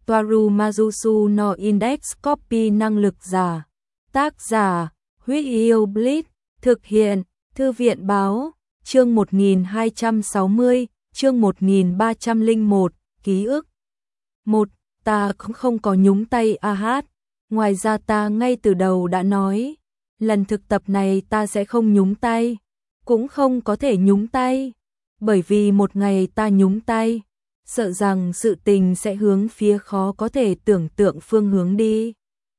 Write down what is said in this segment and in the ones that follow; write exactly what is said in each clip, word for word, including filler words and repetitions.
Toaru Majusu no Index Copy năng lực giả. Tác giả, Huyết Yêu Blitz, thực hiện, Thư viện báo, chương một nghìn hai trăm sáu mươi, chương một nghìn ba trăm lẻ một, ký ức. một. Ta cũng không có nhúng tay a hát, ngoài ra ta ngay từ đầu đã nói, lần thực tập này ta sẽ không nhúng tay, cũng không có thể nhúng tay, bởi vì một ngày ta nhúng tay, sợ rằng sự tình sẽ hướng phía khó có thể tưởng tượng phương hướng đi.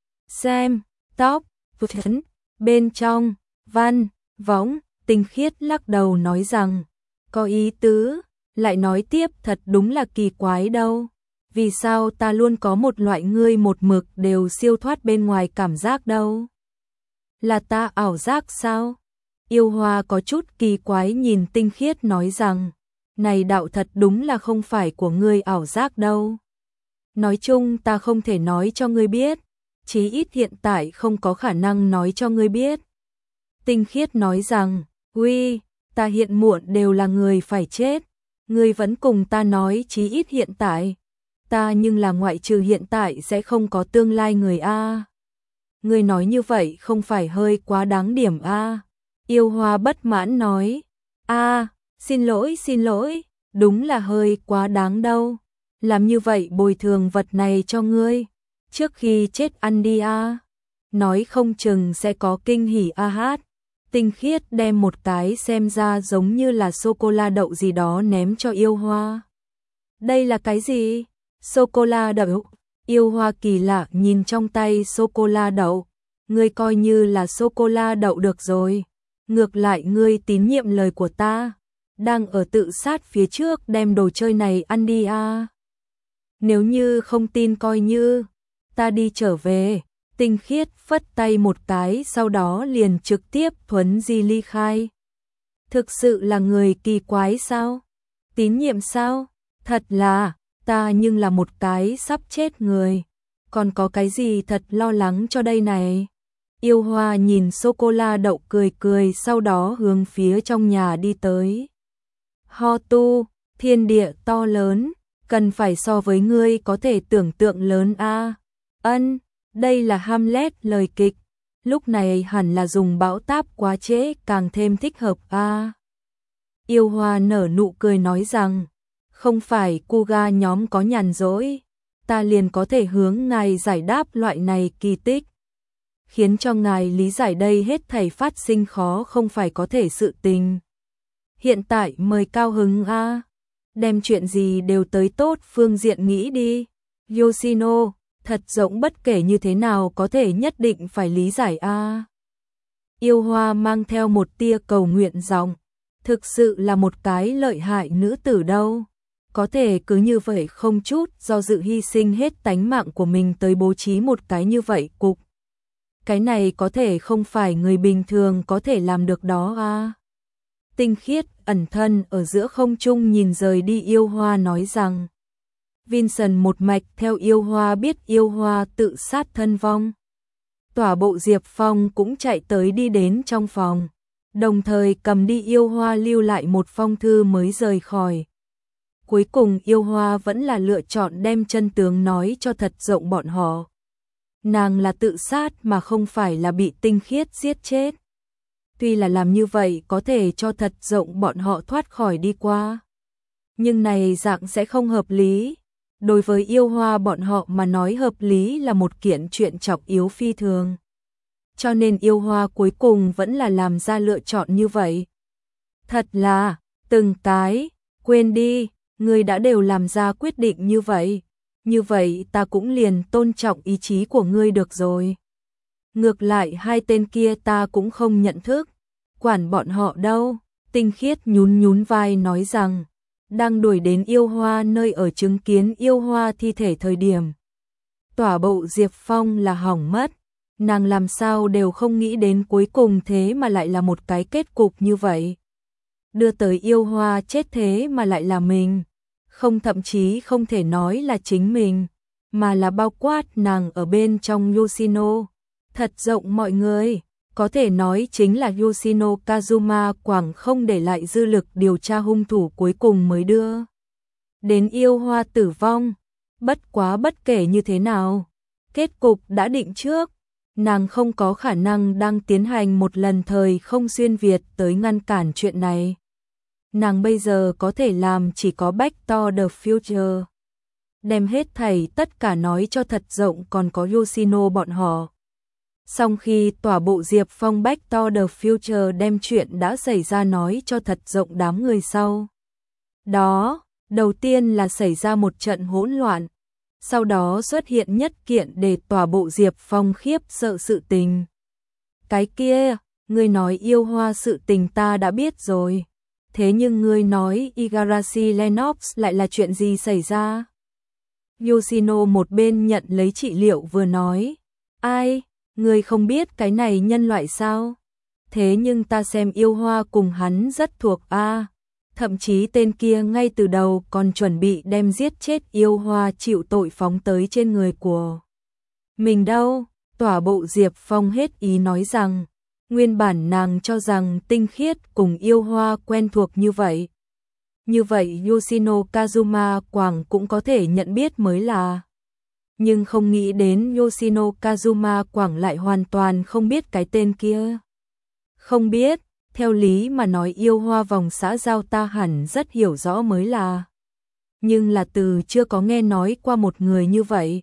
Xem, tóc, phấn, bên trong, văn, võng, Tinh Khiết lắc đầu nói rằng, có ý tứ, lại nói tiếp thật đúng là kỳ quái đâu. Vì sao ta luôn có một loại ngươi một mực đều siêu thoát bên ngoài cảm giác đâu? Là ta ảo giác sao? Yêu Hoa có chút kỳ quái nhìn Tinh Khiết nói rằng, này đạo thật đúng là không phải của ngươi ảo giác đâu. Nói chung ta không thể nói cho ngươi biết, chí ít hiện tại không có khả năng nói cho ngươi biết. Tinh Khiết nói rằng, uy, ta hiện muộn đều là người phải chết, ngươi vẫn cùng ta nói chí ít hiện tại. Ta nhưng là ngoại trừ hiện tại sẽ không có tương lai người a. Ngươi nói như vậy không phải hơi quá đáng điểm a? Yêu Hoa bất mãn nói, a, xin lỗi xin lỗi, đúng là hơi quá đáng đâu. Làm như vậy bồi thường vật này cho ngươi, trước khi chết ăn đi a. Nói không chừng sẽ có kinh hỉ a hát. Tinh Khiết đem một cái xem ra giống như là sô-cô-la đậu gì đó ném cho Yêu Hoa. Đây là cái gì? Sô-cô-la đậu. Yêu Hoa kỳ lạ nhìn trong tay sô-cô-la đậu. Ngươi coi như là sô-cô-la đậu được rồi. Ngược lại ngươi tín nhiệm lời của ta. Đang ở tự sát phía trước đem đồ chơi này ăn đi a. Nếu như không tin coi như. Ta đi trở về. Tinh Khiết phất tay một cái sau đó liền trực tiếp thuấn di ly khai. Thực sự là người kỳ quái sao? Tín nhiệm sao? Thật là, ta nhưng là một cái sắp chết người. Còn có cái gì thật lo lắng cho đây này? Yêu Hoa nhìn sô-cô-la đậu cười cười sau đó hướng phía trong nhà đi tới. Ho tu, thiên địa to lớn, cần phải so với ngươi có thể tưởng tượng lớn a. Ân. Đây là Hamlet lời kịch, lúc này hẳn là dùng bão táp quá trễ càng thêm thích hợp a. À. Yêu Hoa nở nụ cười nói rằng, không phải Kuga nhóm có nhàn rỗi, ta liền có thể hướng ngài giải đáp loại này kỳ tích. Khiến cho ngài lý giải đây hết thảy phát sinh khó không phải có thể sự tình. Hiện tại mời cao hứng a, à. Đem chuyện gì đều tới tốt phương diện nghĩ đi. Yoshino thật rộng bất kể như thế nào có thể nhất định phải lý giải a. À. Yêu Hoa mang theo một tia cầu nguyện giọng, thực sự là một cái lợi hại nữ tử đâu, có thể cứ như vậy không chút do dự hy sinh hết tánh mạng của mình tới bố trí một cái như vậy cục. Cái này có thể không phải người bình thường có thể làm được đó a. À. Tinh Khiết ẩn thân ở giữa không trung nhìn rời đi Yêu Hoa nói rằng, Vincent một mạch theo Yêu Hoa biết Yêu Hoa tự sát thân vong. Tỏa bộ Diệp Phong cũng chạy tới đi đến trong phòng, đồng thời cầm đi Yêu Hoa lưu lại một phong thư mới rời khỏi. Cuối cùng Yêu Hoa vẫn là lựa chọn đem chân tướng nói cho thật rộng bọn họ. Nàng là tự sát mà không phải là bị Tinh Khiết giết chết. Tuy là làm như vậy có thể cho thật rộng bọn họ thoát khỏi đi qua, nhưng này dạng sẽ không hợp lý. Đối với Yêu Hoa bọn họ mà nói hợp lý là một kiện chuyện trọng yếu phi thường. Cho nên Yêu Hoa cuối cùng vẫn là làm ra lựa chọn như vậy. Thật là, từng cái, quên đi, người đã đều làm ra quyết định như vậy. Như vậy ta cũng liền tôn trọng ý chí của ngươi được rồi. Ngược lại hai tên kia ta cũng không nhận thức. Quản bọn họ đâu, Tinh Khiết nhún nhún vai nói rằng, đang đuổi đến Yêu Hoa nơi ở chứng kiến Yêu Hoa thi thể thời điểm. Tỏa bộ Diệp Phong là hỏng mất, nàng làm sao đều không nghĩ đến cuối cùng thế mà lại là một cái kết cục như vậy. Đưa tới Yêu Hoa chết thế mà lại là mình, không thậm chí không thể nói là chính mình, mà là bao quát nàng ở bên trong Yoshino. Thật rộng mọi người, có thể nói chính là Yoshino Kazuma Quảng không để lại dư lực điều tra hung thủ cuối cùng mới đưa đến Yêu Hoa tử vong. Bất quá bất kể như thế nào, kết cục đã định trước, nàng không có khả năng đang tiến hành một lần thời không xuyên Việt tới ngăn cản chuyện này. Nàng bây giờ có thể làm chỉ có Back to the Future. Đem hết thảy tất cả nói cho thật rộng còn có Yoshino bọn họ. Sau khi tòa bộ Diệp Phong Back to the Future đem chuyện đã xảy ra nói cho thật rộng đám người sau. Đó, đầu tiên là xảy ra một trận hỗn loạn. Sau đó xuất hiện nhất kiện để tòa bộ Diệp Phong khiếp sợ sự tình. Cái kia, ngươi nói yêu hoa sự tình ta đã biết rồi. Thế nhưng ngươi nói Igarashi Lennox lại là chuyện gì xảy ra? Yoshino một bên nhận lấy trị liệu vừa nói. Ai, ngươi không biết cái này nhân loại sao? Thế nhưng ta xem yêu hoa cùng hắn rất thuộc a. Thậm chí tên kia ngay từ đầu còn chuẩn bị đem giết chết yêu hoa chịu tội phóng tới trên người của mình đâu. Tòa bộ Diệp Phong hết ý nói rằng, nguyên bản nàng cho rằng tinh khiết cùng yêu hoa quen thuộc như vậy. Như vậy Yoshino Kazuma Quảng cũng có thể nhận biết mới là. Nhưng không nghĩ đến Yoshino Kazuma Quảng lại hoàn toàn không biết cái tên kia. Không biết. Theo lý mà nói yêu hoa vòng xã giao ta hẳn rất hiểu rõ mới là. Nhưng là từ chưa có nghe nói qua một người như vậy.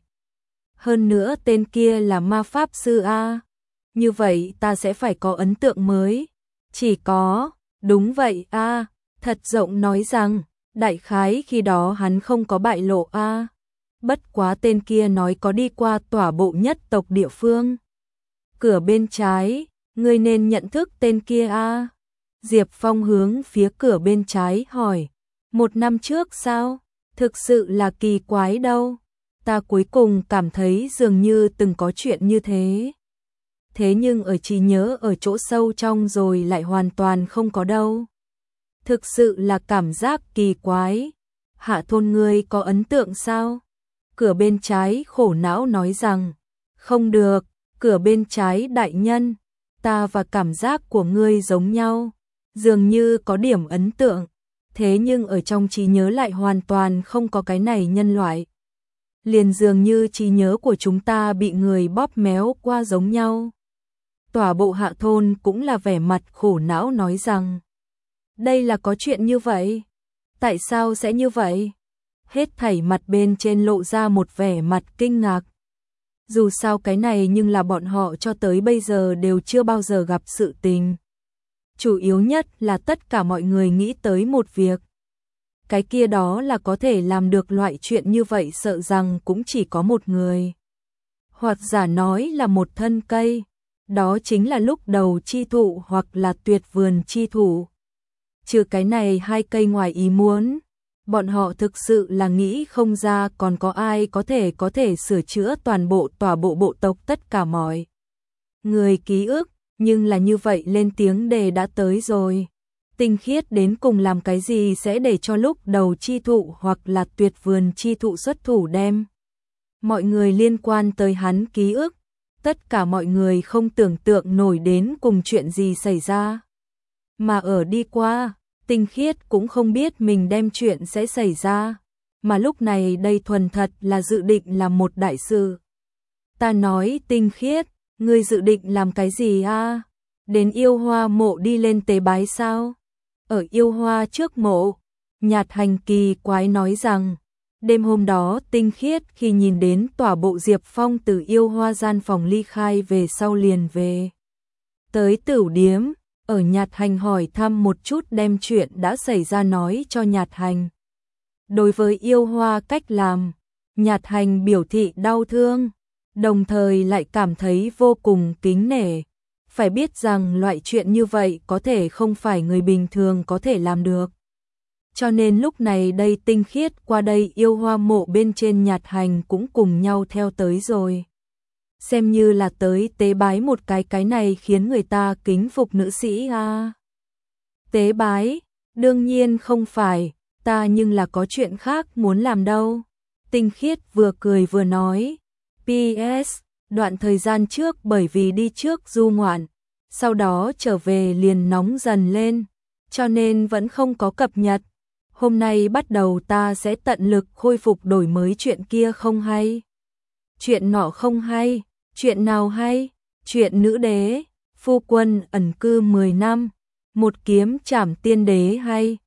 Hơn nữa tên kia là ma pháp sư A. Như vậy ta sẽ phải có ấn tượng mới. Chỉ có, đúng vậy A. Thật rộng nói rằng, đại khái khi đó hắn không có bại lộ A. Bất quá tên kia nói có đi qua tỏa bộ nhất tộc địa phương. Cửa bên trái. Ngươi nên nhận thức tên kia a. Diệp Phong hướng phía cửa bên trái hỏi. Một năm trước sao? Thực sự là kỳ quái đâu. Ta cuối cùng cảm thấy dường như từng có chuyện như thế. Thế nhưng ở trí nhớ ở chỗ sâu trong rồi lại hoàn toàn không có đâu. Thực sự là cảm giác kỳ quái. Hạ thôn ngươi có ấn tượng sao? Cửa bên trái khổ não nói rằng. Không được, cửa bên trái đại nhân. Ta và cảm giác của ngươi giống nhau, dường như có điểm ấn tượng, thế nhưng ở trong trí nhớ lại hoàn toàn không có cái này nhân loại. Liền dường như trí nhớ của chúng ta bị người bóp méo qua giống nhau. Tòa bộ Hạ thôn cũng là vẻ mặt khổ não nói rằng, đây là có chuyện như vậy? Tại sao sẽ như vậy? Hết thảy mặt bên trên lộ ra một vẻ mặt kinh ngạc. Dù sao cái này nhưng là bọn họ cho tới bây giờ đều chưa bao giờ gặp sự tình. Chủ yếu nhất là tất cả mọi người nghĩ tới một việc. Cái kia đó là có thể làm được loại chuyện như vậy sợ rằng cũng chỉ có một người. Hoặc giả nói là một thân cây. Đó chính là lúc đầu chi thụ hoặc là tuyệt vườn chi thủ. Trừ cái này hai cây ngoài ý muốn. Bọn họ thực sự là nghĩ không ra còn có ai có thể có thể sửa chữa toàn bộ tòa bộ bộ tộc tất cả mọi người ký ức, nhưng là như vậy lên tiếng đề đã tới rồi. Tinh khiết đến cùng làm cái gì sẽ để cho lúc đầu chi thụ hoặc là tuyệt vườn chi thụ xuất thủ đem. Mọi người liên quan tới hắn ký ức, tất cả mọi người không tưởng tượng nổi đến cùng chuyện gì xảy ra. Mà ở đi qua, Tinh khiết cũng không biết mình đem chuyện sẽ xảy ra, mà lúc này đây thuần thật là dự định làm một đại sự. Ta nói Tinh khiết, ngươi dự định làm cái gì a? Đến yêu hoa mộ đi lên tế bái sao? Ở yêu hoa trước mộ, Nhạt Hành kỳ quái nói rằng, đêm hôm đó Tinh khiết khi nhìn đến tòa bộ Diệp Phong từ yêu hoa gian phòng ly khai về sau liền về. Tới tửu điếm. Ở Nhạt Hành hỏi thăm một chút đem chuyện đã xảy ra nói cho Nhạt Hành. Đối với yêu hoa cách làm, Nhạt Hành biểu thị đau thương, đồng thời lại cảm thấy vô cùng kính nể. Phải biết rằng loại chuyện như vậy có thể không phải người bình thường có thể làm được. Cho nên lúc này đây Tinh khiết qua đây yêu hoa mộ bên trên Nhạt Hành cũng cùng nhau theo tới rồi. Xem như là tới tế bái một cái cái này khiến người ta kính phục nữ sĩ a. Tế bái, đương nhiên không phải, ta nhưng là có chuyện khác muốn làm đâu. Tinh khiết vừa cười vừa nói. pê ét, đoạn thời gian trước bởi vì đi trước du ngoạn, sau đó trở về liền nóng dần lên, cho nên vẫn không có cập nhật. hôm nay bắt đầu ta sẽ tận lực khôi phục đổi mới chuyện kia không hay. Chuyện nọ không hay, chuyện nào hay? Chuyện nữ đế, phu quân ẩn cư mười năm, một kiếm trảm tiên đế hay.